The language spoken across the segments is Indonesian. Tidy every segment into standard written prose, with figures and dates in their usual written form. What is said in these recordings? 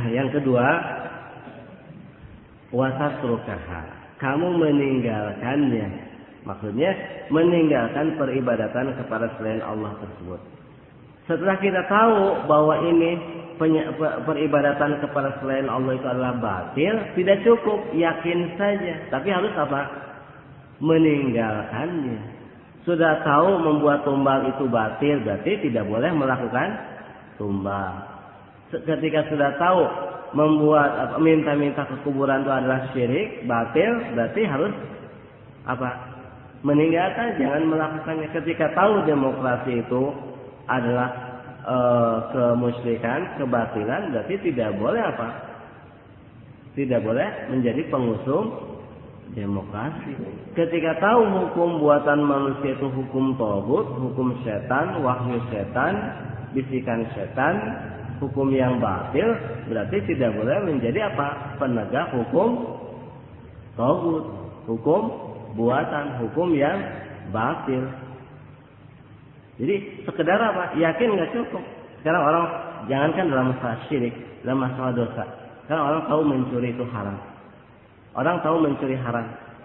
Yang kedua, wasatrukaha, kamu meninggalkannya. Maksudnya meninggalkan peribadatan kepada selain Allah tersebut. Setelah kita tahu bahwa ini peribadatan kepada selain Allah itu adalah batil, tidak cukup yakin saja, tapi harus apa? Meninggalkannya. Sudah tahu membuat tumbal itu batil, berarti tidak boleh melakukan tumbal. Ketika sudah tahu membuat minta-minta ke kuburan itu adalah syirik, batil, berarti harus apa? Meninggalkan, jangan melakukannya. Ketika tahu demokrasi itu adalah kemusyrikan, kebatilan, berarti tidak boleh apa? Tidak boleh menjadi pengusung demokrasi. Ketika tahu hukum buatan manusia itu hukum taghut, hukum setan, wahyu setan, bisikan setan, hukum yang batil, berarti tidak boleh menjadi apa? Penegak hukum taghut, hukum buatan, hukum yang batil. Jadi sekedar apa? Yakin nggak cukup. Sekarang orang jangankan dalam masalah syirik, dalam masalah dosa. Sekarang orang tahu mencuri itu haram. Orang tahu mencuri haram.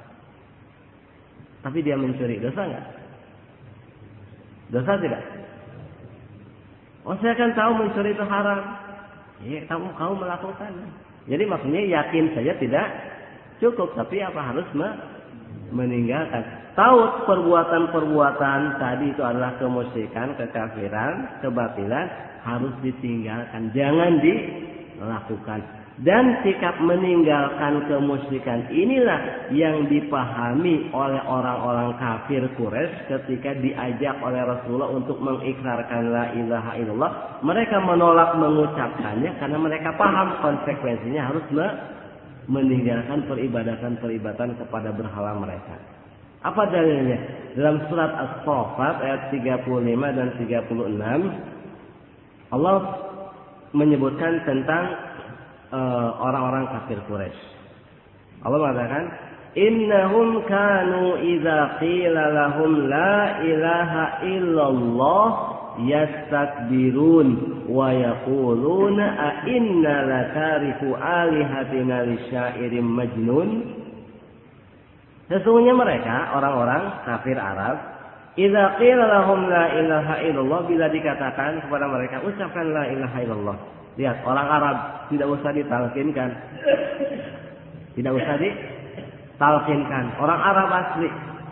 Tapi dia mencuri, dosa nggak? Dosa tidak? Oh, saya kan tahu mencuri itu haram. Iya, kamu melakukannya. Jadi maksudnya yakin saja tidak cukup, tapi apa harus meninggalkan. Tahu perbuatan-perbuatan tadi itu adalah kemusyrikan, kekafiran, kebatilan, harus ditinggalkan, jangan dilakukan. Dan sikap meninggalkan kemusyrikan inilah yang dipahami oleh orang-orang kafir Quraisy ketika diajak oleh Rasulullah untuk mengikrarkan la ilaha illallah. Mereka menolak mengucapkannya karena mereka paham konsekuensinya harus meninggalkan peribadatan kepada berhala mereka. Apa dalilnya? Dalam surat As-Saffat ayat 35 dan 36 Allah menyebutkan tentang orang-orang kafir Quraisy. Allah mengatakan, "Innahum kanu idza qila lahum la ilaha illallah yastakbirun wa yaquluna a inna latariku alihatina lisyairin majnun." Sesungguhnya mereka orang-orang kafir Arab, idza qila lahum la ilaha illallah, bila dikatakan kepada mereka ucapkan la ilaha illallah. Lihat, orang Arab tidak usah ditalkinkan. Tidak usah ditalkinkan. Orang Arab asli.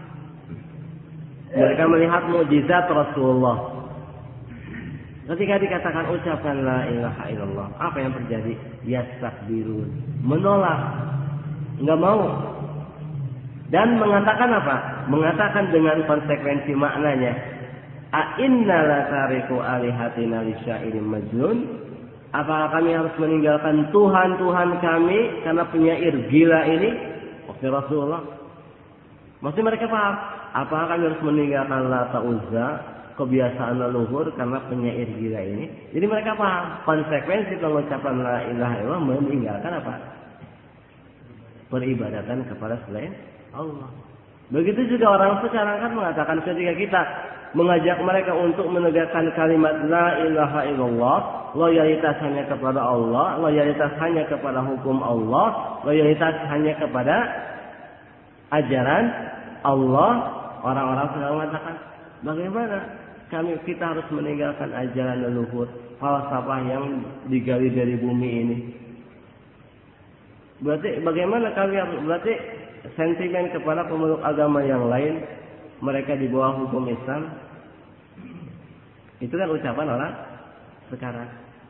Mereka melihat mukjizat Rasulullah. Ketika dikatakan ucapkan la ilaha illallah, apa yang terjadi? Yastakbirun, menolak, enggak mau. Dan mengatakan apa? Mengatakan dengan konsekuensi maknanya, a inna la tariku alihatina lisyairin majnun. Apakah kami harus meninggalkan Tuhan-Tuhan kami karena penyair gila ini? Maksud Rasulullah. Maksudnya mereka paham. Apakah kami harus meninggalkan Lata Uzza, kebiasaan leluhur karena penyair gila ini? Jadi mereka paham konsekuensi pengucapan la ilaha illallah meninggalkan apa? Peribadatan kepada selain Allah. Begitu juga orang sekarang kan mengatakan ketika kita mengajak mereka untuk menegakkan kalimat la ilaha illallah, loyalitas hanya kepada Allah, loyalitas hanya kepada hukum Allah, loyalitas hanya kepada ajaran Allah, orang-orang sedang mengatakan, bagaimana kita harus meninggalkan ajaran leluhur, falsafah yang digali dari bumi ini? Berarti bagaimana berarti sentimen kepada pemeluk agama yang lain, mereka di bawah hukum Islam? Itu kan ucapan orang sekarang.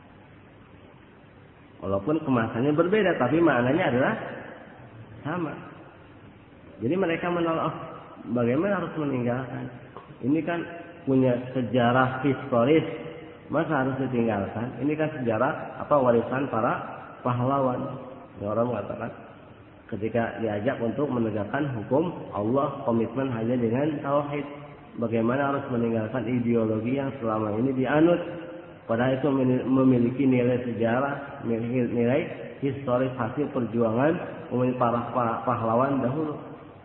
Walaupun kemasannya berbeda, tapi maknanya adalah sama. Jadi mereka menolak, bagaimana harus meninggalkan? Ini kan punya sejarah historis, masa harus ditinggalkan? Ini kan sejarah warisan para pahlawan. Orang mengatakan ketika diajak untuk menegakkan hukum Allah, komitmen hanya dengan tauhid. Bagaimana harus meninggalkan ideologi yang selama ini dianut, padahal itu memiliki nilai sejarah, nilai historis hasil perjuangan para pahlawan dahulu.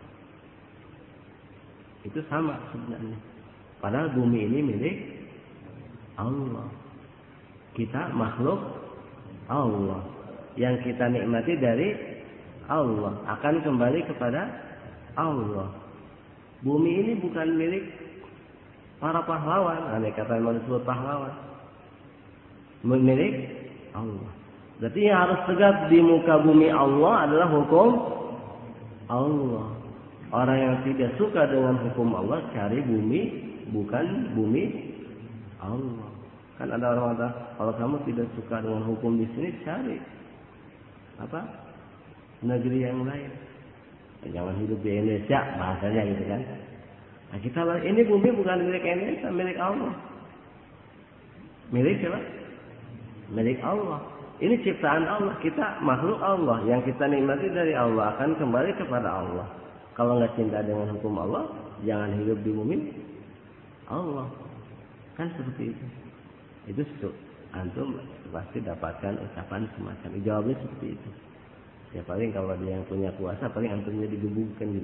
Itu sama sebenarnya. Padahal bumi ini milik Allah. Kita makhluk Allah. yang kita nikmati dari Allah akan kembali kepada Allah. Bumi ini bukan milik para pahlawan, andai kata memang disebut pahlawan, milik Allah. Berarti yang harus tegak di muka bumi Allah adalah hukum Allah. Orang yang tidak suka dengan hukum Allah cari bumi bukan bumi Allah. Kan ada orang kata, kalau kamu tidak suka dengan hukum di sini cari apa? Negeri yang lain. Jangan hidup di Indonesia, bahasanya gitu kan. Nah, kita ini bumi bukan milik Indonesia, milik Allah. Milik siapa? Milik Allah. Ini ciptaan Allah, kita makhluk Allah, yang kita nikmati dari Allah akan kembali kepada Allah. Kalau nggak cinta dengan hukum Allah, jangan hidup di bumi Allah. Kan seperti itu. Itu antum pasti dapatkan ucapan semacam itu. Jawabnya seperti itu. Ya paling kalau dia yang punya kuasa, paling antumnya digebukan gitu.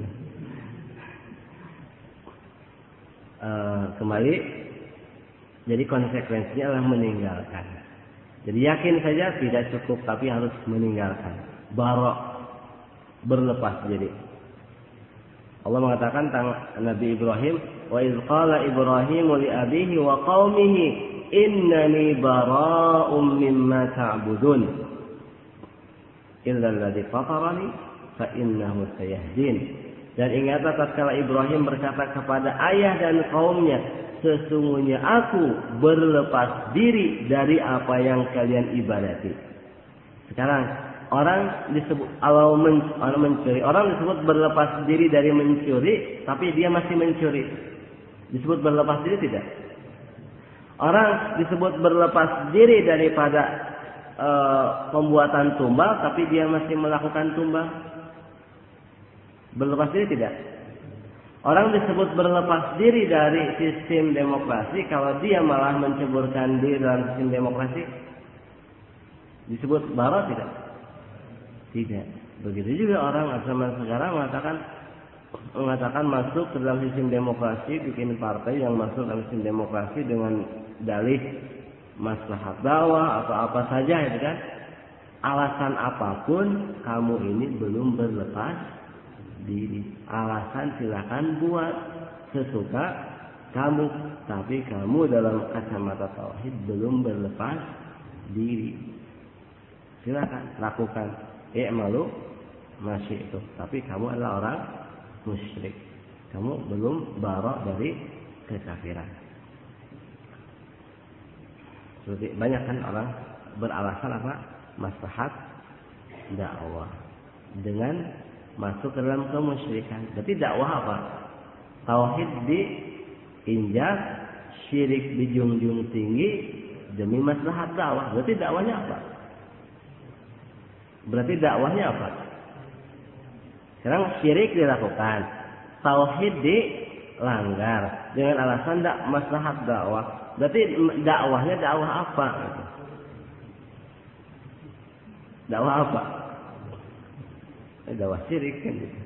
Kembali, jadi konsekuensinya adalah meninggalkan. Jadi yakin saja tidak cukup, tapi harus meninggalkan. Berlepas diri. Allah mengatakan tentang Nabi Ibrahim, wa iz qala Ibrahim li abihi wa qaumihi innani bara'um mimma ta'budun illa alladhi fatarani fa innahu sayahdin. Dan ingatlah tatkala Ibrahim berkata kepada ayah dan kaumnya, sesungguhnya aku berlepas diri dari apa yang kalian ibadati. Sekarang orang disebut orang mencuri, orang disebut berlepas diri dari mencuri, tapi dia masih mencuri. Disebut berlepas diri tidak? Orang disebut berlepas diri daripada pembuatan tumbal, tapi dia masih melakukan tumbal. Berlepas diri tidak? Orang disebut berlepas diri dari sistem demokrasi kalau dia malah menceburkan diri dalam sistem demokrasi. Disebut bara tidak? Tidak. Begitu juga orang zaman sekarang mengatakan masuk ke dalam sistem demokrasi, bikin partai yang masuk dalam sistem demokrasi dengan dalih maslahat dakwah atau apa saja itu kan. Alasan apapun kamu ini belum berlepas diri. Alasan silakan buat sesuka kamu, tapi kamu dalam kacamata tauhid belum berlepas diri. Silakan lakukan i'malu masih itu, tapi kamu adalah orang musyrik. Kamu belum bara dari kekafiran. Seperti banyak kan orang beralasan apa? Maslahat dakwah dengan masuk ke dalam kemusyrikan. Berarti dakwah apa? Tauhid diinjak, syirik dijunjung tinggi demi maslahat dakwah. Berarti dakwahnya apa? Sekarang syirik dilakukan, tauhid dilanggar dengan alasan maslahat dakwah. Berarti dakwahnya dakwah apa? Dakwah apa? Dakwah syirik kan gitu.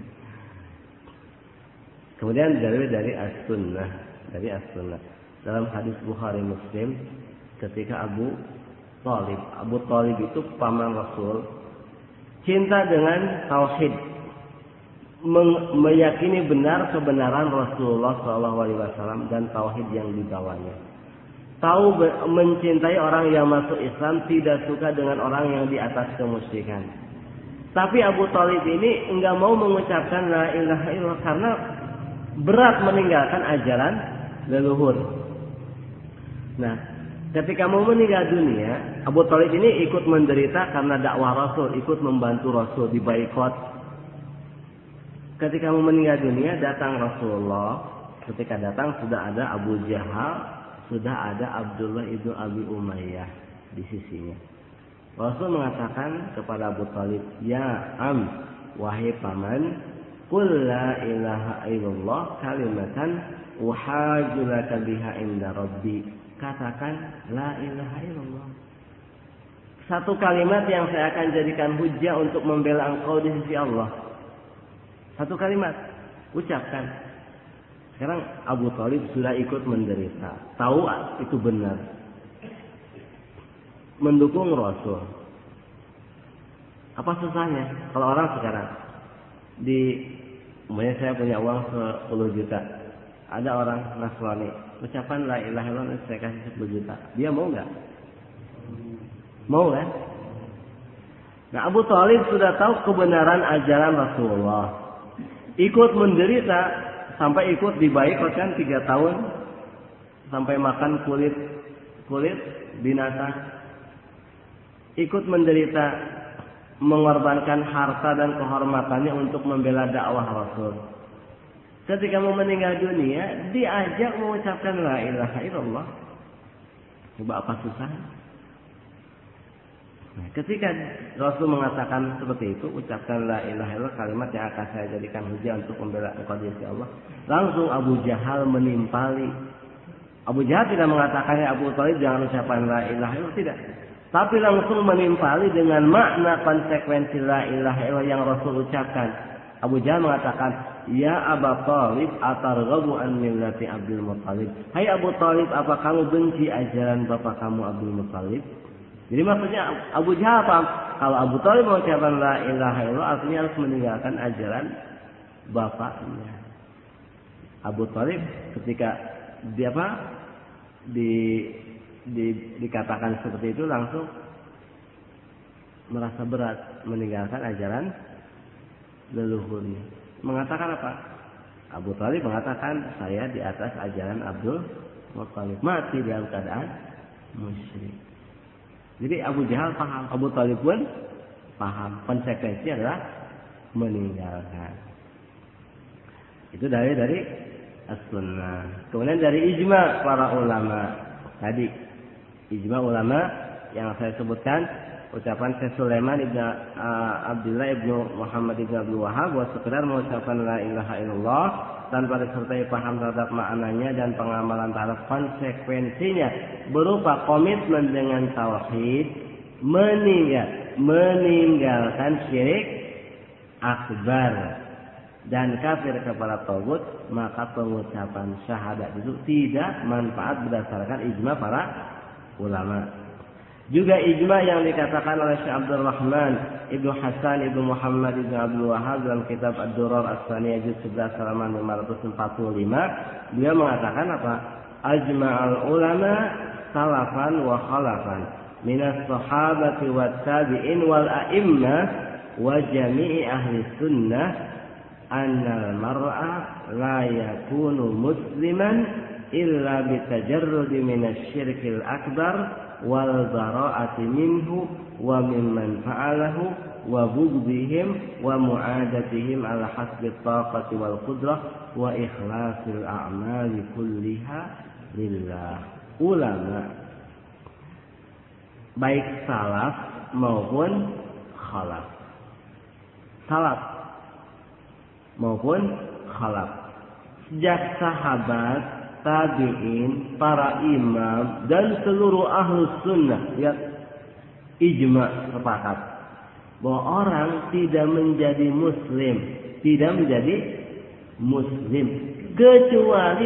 Kemudian dari as-sunnah, dalam hadis Bukhari Muslim ketika Abu Talib itu paman Rasul, cinta dengan tauhid, meyakini benar kebenaran Rasulullah SAW dan tauhid yang dibawanya. Tahu mencintai orang yang masuk Islam, tidak suka dengan orang yang di atas kemusyrikan. Tapi Abu Talib ini enggak mau mengucapkan la ilaha illallah karena berat meninggalkan ajaran leluhur. Nah, ketika mau meninggal dunia, Abu Talib ini ikut menderita karena dakwah Rasul, ikut membantu Rasul dibaikot. Ketika mau meninggal dunia, datang Rasulullah. Ketika datang sudah ada Abu Jahal, sudah ada Abdullah ibnu Abi Umayyah di sisinya. Rasul mengatakan kepada Abu Talib, ya wahai paman, qul la ilaha illallah kalimatan uhajju laka biha inda rabbi. Katakan la ilaha illallah. Satu kalimat yang saya akan jadikan hujjah untuk membela engkau di sisi Allah. Satu kalimat, ucapkan. Sekarang Abu Talib sudah ikut menderita, tahu itu benar, mendukung Rasul. Apa susahnya? Kalau orang sekarang umpamanya saya punya uang 10 juta. Ada orang Nasrani, ucapan la ilaha illallah saya kasih 10 juta. Dia mau nggak? Mau kan? Nah, Abu Thalib sudah tahu kebenaran ajaran Rasulullah. Ikut menderita sampai ikut dibaikotkan 3 tahun sampai makan kulit binatang. Ikut menderita, mengorbankan harta dan kehormatannya untuk membela dakwah Rasul. Ketika mau meninggal dunia, diajak mengucapkan la ilaha illallah. Coba apa susah? Nah, ketika Rasul mengatakan seperti itu, ucapkan la ilaha illallah, kalimat yang akan saya jadikan hujah untuk membela engkau di sisi Allah. Langsung Abu Jahal menimpali. Abu Jahal tidak mengatakan ya Abu Thalib jangan ucapkan la ilaha illallah, tidak. Tapi langsung menimpali dengan makna konsekuensi la ilaha illallah yang Rasul ucapkan. Abu Jahal mengatakan, ya Abu Thalib atarghabu an millati Abdul Muttalib. Hai Abu Thalib, apa kamu benci ajaran bapak kamu Abdul Muttalib? Jadi maksudnya Abu Jahal paham, kalau Abu Thalib mengucapkan la ilaha illallah artinya harus meninggalkan ajaran bapaknya. Abu Thalib ketika dikatakan seperti itu langsung merasa berat meninggalkan ajaran leluhurnya. Mengatakan apa? Abu Thalib mengatakan saya di atas ajaran Abdul Muttalib, mati dalam keadaan musyrik. Jadi Abu Jahal paham, Abu Thalib pun paham. Konsekuensinya adalah meninggalkan. Itu dari as-sunnah. Kemudian dari ijma para ulama. Tadi ijma ulama yang saya sebutkan, ucapan Syekh Sulaiman ibn Abdullah ibn Muhammad ibn Abdul Wahhab bahwa sekedar mengucapkan la ilaha illallah tanpa disertai paham terhadap maknanya dan pengamalan terhadap konsekuensinya berupa komitmen dengan tauhid, meninggalkan syirik akbar dan kafir kepada tagut, maka pengucapan syahadat itu tidak manfaat berdasarkan ijma para ulama. Juga ijma yang dikatakan oleh Syekh Abdul Rahman Ibnu Hasan Ibnu Muhammad Ibnu Abdul Wahhab dalam kitab Ad-Durar As-Saniyah juz 11 halaman 545, dia mengatakan apa? Ajma'al ulama salafan wa khalafan minas sahabati wat tabi'in wal a'immah wa jami'i ahli sunnah annal mar'a la yakunu musliman illa bitajarrudi minasyirkil akbar wal bara'ati minhu wa mimman fa'alahu wa bughdihim wa mu'adatihim ala hasbi taqati wal qudrah wa ikhlasil a'mali kulliha lillah. Ulama baik salaf maupun khalaf, salaf maupun khalaf, sejak sahabat, tabi'in, para imam dan seluruh ahlus sunnah, lihat ijma sepakat bahwa orang tidak menjadi muslim kecuali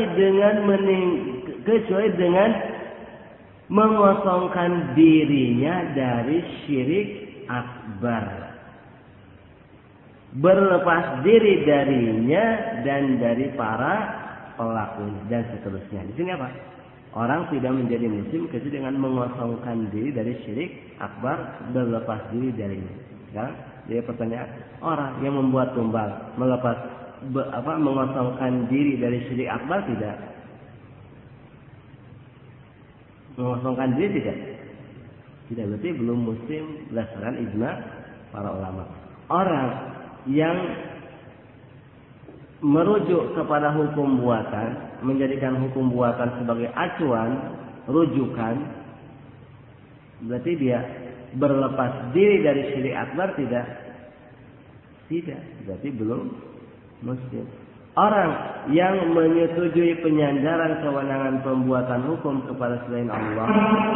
dengan mengosongkan dirinya dari syirik akbar, berlepas diri darinya dan dari para pelakunya dan seterusnya. Di sini apa? Orang tidak menjadi muslim kecuali dengan mengosongkan diri dari syirik akbar, berlepas diri darinya. Sekarang dia pertanyaan, orang yang membuat tumbal mengosongkan diri dari syirik akbar tidak? Mengosongkan diri tidak? Tidak, berarti belum muslim berdasarkan ijma para ulama. Orang yang merujuk kepada hukum buatan, menjadikan hukum buatan sebagai acuan, rujukan, berarti dia berlepas diri dari syirik akbar tidak? Tidak, berarti belum muslim. Orang yang menyetujui penyandaran kewenangan pembuatan hukum kepada selain Allah,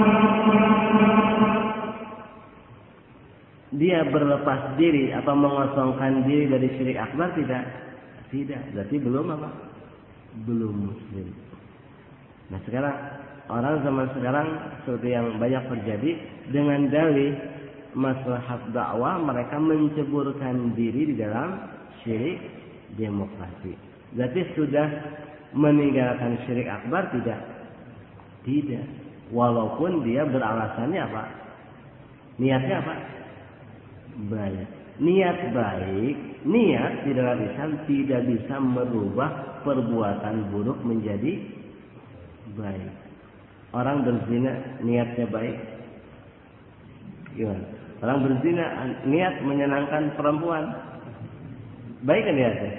dia berlepas diri atau mengosongkan diri dari syirik akbar tidak? Tidak, berarti belum apa? Belum muslim. Nah sekarang, orang zaman sekarang seperti yang banyak terjadi dengan dalih maslahat dakwah, mereka menceburkan diri di dalam syirik demokrasi. Berarti sudah meninggalkan syirik akbar tidak? Tidak. Walaupun dia beralasannya apa? Niatnya apa? Baik. Niat baik, niat di dalam Islam tidak bisa merubah perbuatan buruk menjadi baik. Orang berzina niatnya baik. Gimana? Orang berzina niat menyenangkan perempuan. Baik kan niatnya?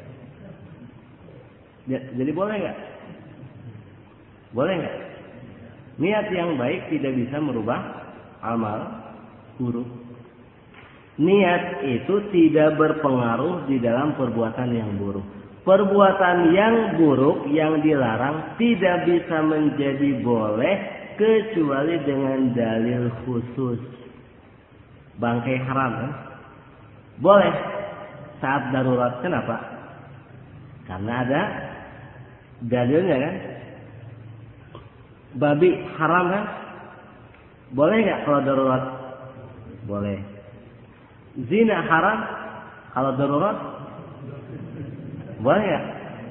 Jadi boleh nggak? Boleh nggak? Niat yang baik tidak bisa merubah amal buruk. Niat itu tidak berpengaruh di dalam perbuatan yang buruk. Perbuatan yang buruk yang dilarang tidak bisa menjadi boleh kecuali dengan dalil khusus. Bangkai haram kan? Boleh saat darurat. Kenapa? Karena ada dalilnya kan? Babi haram kan? Boleh nggak kalau darurat? Boleh. Zina haram kalau darurat? Boleh nggak?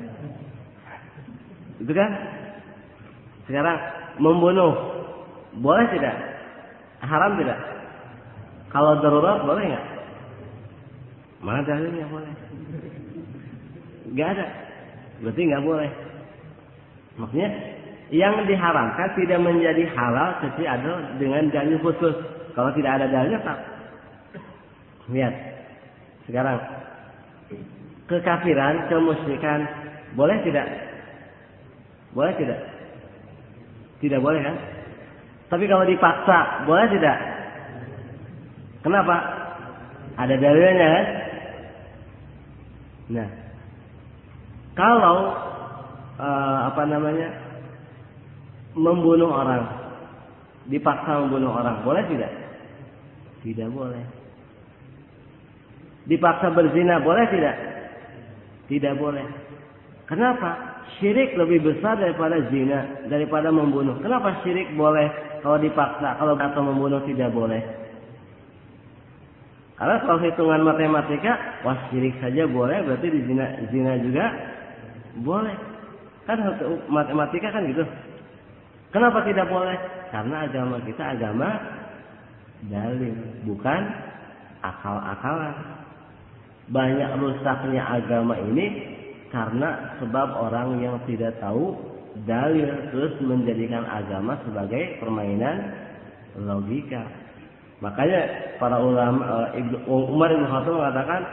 Itu kan? Sekarang membunuh boleh tidak? Haram tidak? Kalau darurat boleh nggak? Mana dalilnya boleh? Nggak ada. Berarti nggak boleh. Maksudnya yang diharamkan tidak menjadi halal kecuali ada dengan dalil khusus. Kalau tidak ada dalilnya tak. Lihat. Sekarang kekafiran, kemusyrikan boleh tidak? Boleh tidak? Tidak boleh kan? Tapi kalau dipaksa boleh tidak? Kenapa? Ada dalilnya kan? Nah, kalau membunuh orang, dipaksa membunuh orang, boleh tidak? Tidak boleh. Dipaksa berzina, boleh tidak? Tidak boleh. Kenapa? Syirik lebih besar daripada zina, daripada membunuh. Kenapa syirik boleh kalau dipaksa, kalau kata membunuh tidak boleh? Karena kalau hitungan matematika, wah syirik saja boleh, berarti di zina juga boleh. Kan matematika kan gitu. Kenapa tidak boleh? Karena agama kita agama dalil, bukan akal-akalan. Banyak rusaknya agama ini karena sebab orang yang tidak tahu dalil terus menjadikan agama sebagai permainan logika. Makanya para ulama Umar bin Khattab mengatakan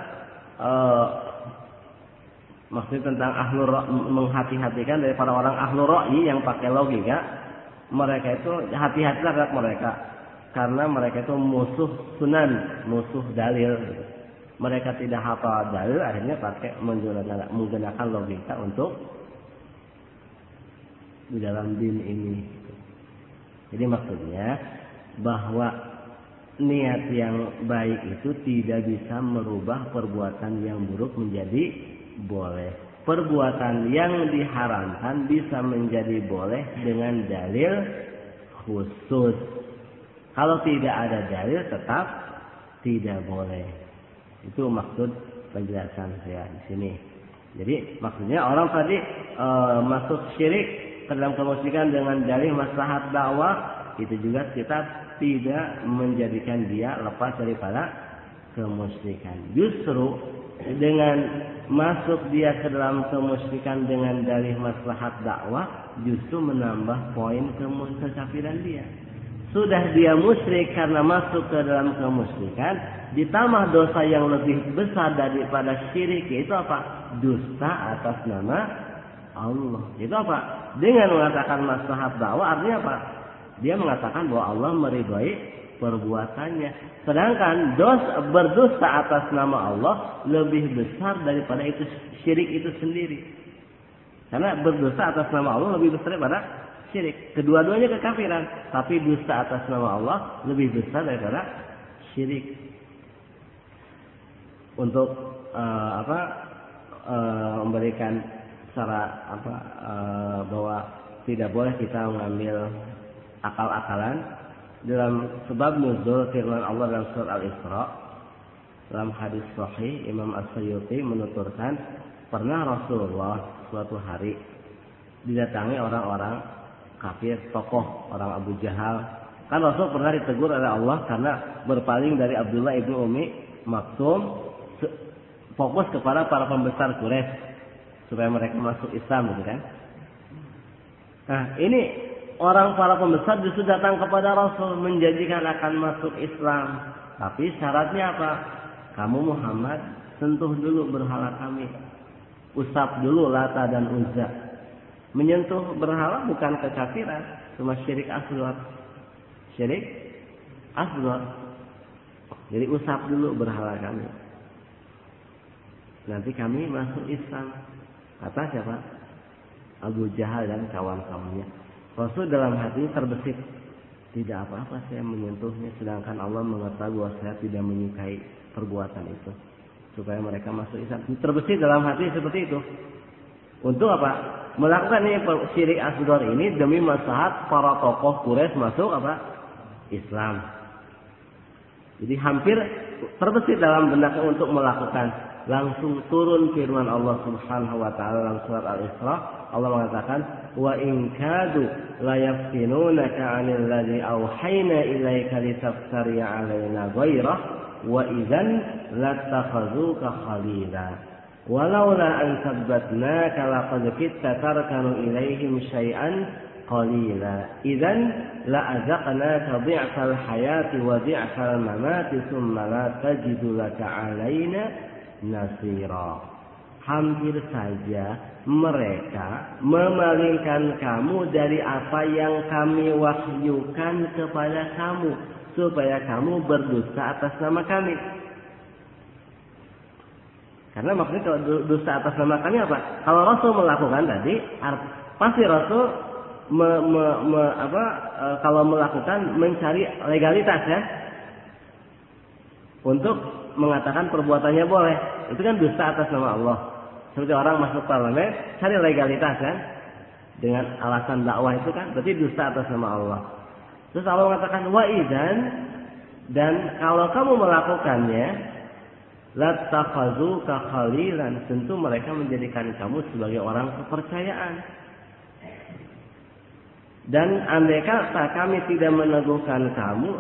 maksud tentang menghati-hatikan dari para orang ahlur ra'yi yang pakai logika, mereka itu hati-hatilah terhadap mereka karena mereka itu musuh sunan, musuh dalil. Mereka tidak hafal dalil, akhirnya pakai menggunakan logika untuk di dalam din ini. Jadi maksudnya bahwa niat yang baik itu tidak bisa merubah perbuatan yang buruk menjadi boleh. Perbuatan yang diharamkan bisa menjadi boleh dengan dalil khusus. Kalau tidak ada dalil tetap tidak boleh. Itu maksud penjelasan saya di sini. Jadi maksudnya orang tadi masuk syirik ke dalam kemusyrikan dengan dalil maslahat dakwah, itu juga kita tidak menjadikan dia lepas daripada kemusyrikan. Justru dengan masuk dia ke dalam kemusyrikan dengan dalih maslahat dakwah justru menambah poin kekafiran dia. Sudah dia musyrik karena masuk ke dalam kemusyrikan, ditambah dosa yang lebih besar daripada syirik, yaitu apa? Dusta atas nama Allah. Itu apa? Dengan mengatakan maslahat dakwah artinya apa? Dia mengatakan bahwa Allah meridhai perbuatannya. Sedangkan berdusta atas nama Allah lebih besar daripada itu syirik itu sendiri. Karena berdusta atas nama Allah lebih besar daripada syirik. Kedua-duanya kekafiran, tapi dusta atas nama Allah lebih besar daripada syirik. Untuk memberikan cara bahwa tidak boleh kita mengambil akal-akalan, dalam sebab nuzul firman Allah dalam surat Al-Isra, dalam hadis sahih Imam As-Suyuti menuturkan pernah Rasulullah suatu hari didatangi orang-orang kafir, tokoh orang Abu Jahal. Kan Rasul pernah ditegur oleh Allah karena berpaling dari Abdullah ibnu Umi Maktum, fokus kepada para pembesar Quraisy supaya mereka masuk Islam, gitu kan? Nah, ini orang para pembesar justru datang kepada Rasul menjanjikan akan masuk Islam. Tapi syaratnya apa? Kamu Muhammad sentuh dulu berhala kami. Usap dulu Lata dan Uzza. Menyentuh berhala bukan kekafiran, cuma syirik asghar. Syirik asghar. Jadi usap dulu berhala kami. Nanti kami masuk Islam. Kata siapa? Abu Jahal dan kawan-kawannya. Rasul dalam hatinya terbesit. Tidak apa-apa saya menyentuhnya, sedangkan Allah mengetahui bahwa saya tidak menyukai perbuatan itu. Supaya mereka masuk Islam. Terbesit dalam hati seperti itu. Untuk apa? Melakukan ini syirik asghar ini demi maslahat para tokoh Quraisy masuk apa? Islam. Jadi hampir terbesit dalam benaknya untuk melakukan. Langsung turun firman Allah Subhanahu wa taala dalam surat Al-Isra. Allah mengatakan, "Wa in kadu la yaftinunaka 'anil ladzi awhayna ilaika litaftari 'alaina ghairah wa idzan latakhazuka khalila. Walaula an sabbatnaka laqad kitta tarkanu ilaihim syai'an qalila. Idzan la azaqnaka dhi'fal hayati wa dhi'fal mamati tsumma la tajidu laka 'alaina nasira." Hampir saja mereka memalingkan kamu dari apa yang kami wahyukan kepada kamu supaya kamu berdusta atas nama kami. Karena maksudnya kalau dusta atas nama kami apa? Kalau Rasul melakukan tadi, pasti Rasul kalau melakukan mencari legalitas ya, untuk mengatakan perbuatannya boleh. Itu kan dusta atas nama Allah. Seperti orang masuk parlemen cari legalitas kan, dengan alasan dakwah itu kan berarti dusta atas nama Allah. Terus Allah mengatakan wa idzan, dan kalau kamu melakukannya latakhazuka khalilan, tentu mereka menjadikan kamu sebagai orang kepercayaan. Dan andai kata kami tidak meneguhkan kamu,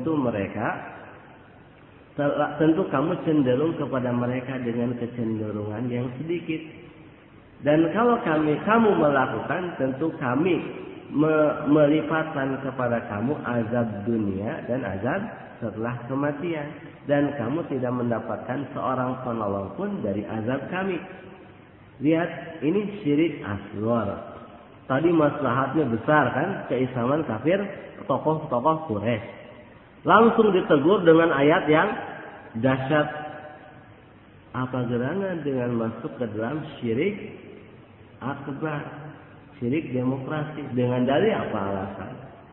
tentu kamu cenderung kepada mereka dengan kecenderungan yang sedikit. Dan kalau kamu melakukan, tentu kami melipatkan kepada kamu azab dunia dan azab setelah kematian. Dan kamu tidak mendapatkan seorang penolong pun dari azab kami. Lihat, ini syirik asghar. Tadi maslahatnya besar kan, keislaman kafir, tokoh-tokoh Quraisy. Langsung ditegur dengan ayat yang dahsyat. Apa gerangan dengan masuk ke dalam syirik akbar, syirik demokrasi, dengan dalil apa alasan?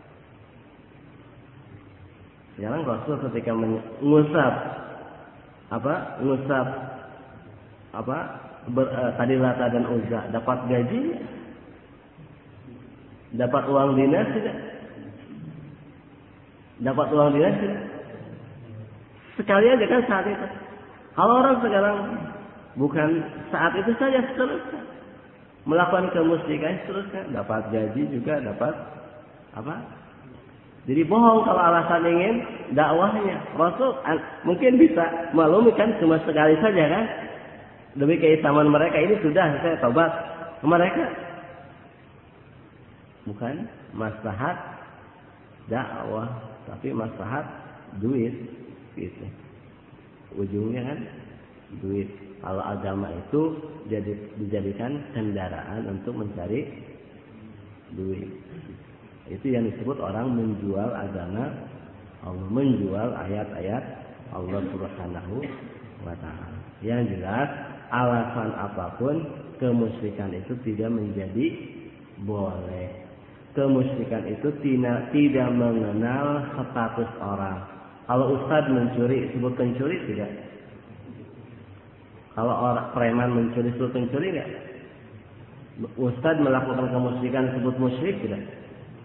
Sekarang Rasul ketika mengusap tadi Lata dan Uzza, dapat gaji, dapat uang dinas tidak? Dapat uang dinas tidak? Sekali aja kan saat itu. Kalau orang sekarang bukan saat itu saja seterusnya melakukan kemusyrikan seterusnya, dapat gaji juga, dapat apa? Jadi bohong kalau alasan ingin dakwahnya. Rasul mungkin bisa maklumi kan cuma sekali saja kan. Demi keislaman mereka ini sudah saya tobat. Mereka bukan maslahat dakwah, tapi maslahat duit gitu. Ujungnya kan duit. Kalau agama itu dijadikan kendaraan untuk mencari duit. Itu yang disebut orang menjual agama Allah, menjual ayat-ayat Allah Subhanahu wa taala. Yang jelas alasan apapun kemusyrikan itu tidak menjadi boleh. Kemusyrikan itu tidak mengenal status orang. Kalau ustadz mencuri disebut pencuri tidak? Kalau orang preman mencuri disebut pencuri tidak? Ustadz melakukan kemusyrikan disebut musyrik tidak?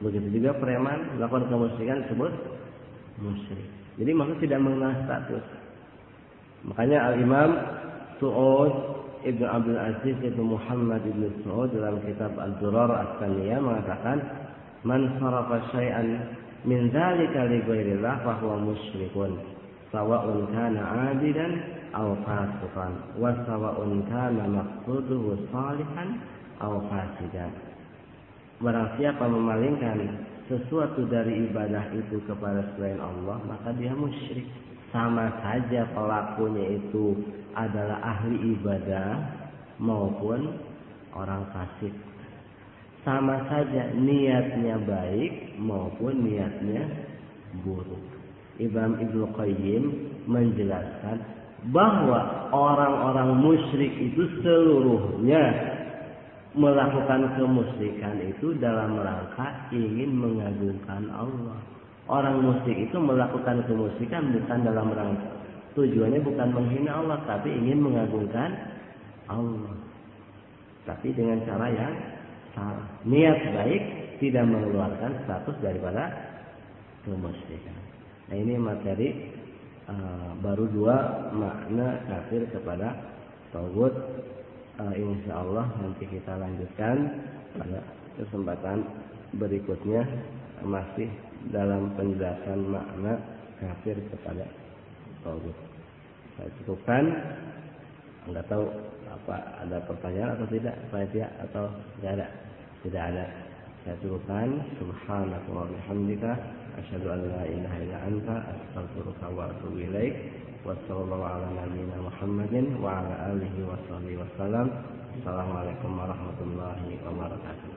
Begitu juga preman melakukan kemusyrikan disebut musyrik. Jadi maksud tidak mengenal status. Makanya Al-Imam Su'ud Ibn Abdul Aziz Ibn Muhammad Ibn Su'ud dalam kitab Ad-Durar As-Saniyah mengatakan, man sarafa syai'an min dzalika li ghairillah fa huwa musyrikun, sawa'un kana 'abidan aw fasiqan, wa sawa'un kana maqsuduhu salihan aw fasidan. Barang siapa memalingkan sesuatu dari ibadah itu kepada selain Allah, maka dia musyrik. Sama saja pelakunya itu adalah ahli ibadah maupun orang fasik. Sama saja niatnya baik maupun niatnya buruk. Imam Ibnu Qayyim menjelaskan bahwa orang-orang musyrik itu seluruhnya melakukan kemusyrikan itu dalam rangka ingin mengagungkan Allah. Orang musyrik itu melakukan kemusyrikan bukan dalam rangka, tujuannya bukan menghina Allah, tapi ingin mengagungkan Allah. Tapi dengan cara yang salah. Niat baik tidak mengeluarkan status daripada kemusyrikan. Nah, ini materi baru 2 makna kafir kepada taghut. Insya Allah nanti kita lanjutkan pada kesempatan berikutnya, masih dalam penjelasan makna kafir kepada taghut. Saya cukupkan. Enggak tahu apa ada pertanyaan atau tidak, panitia atau tidak ada? Tidak ada. Saya cukupkan. Subhanaka wa bihamdika asyhadu an la ilaha illa anta astaghfiruka wa atubu ilaik. Wassallallahu ala nabiyyina Muhammadin wa ala alihi wa sahbihi wasallam. Assalamualaikum warahmatullahi wabarakatuh.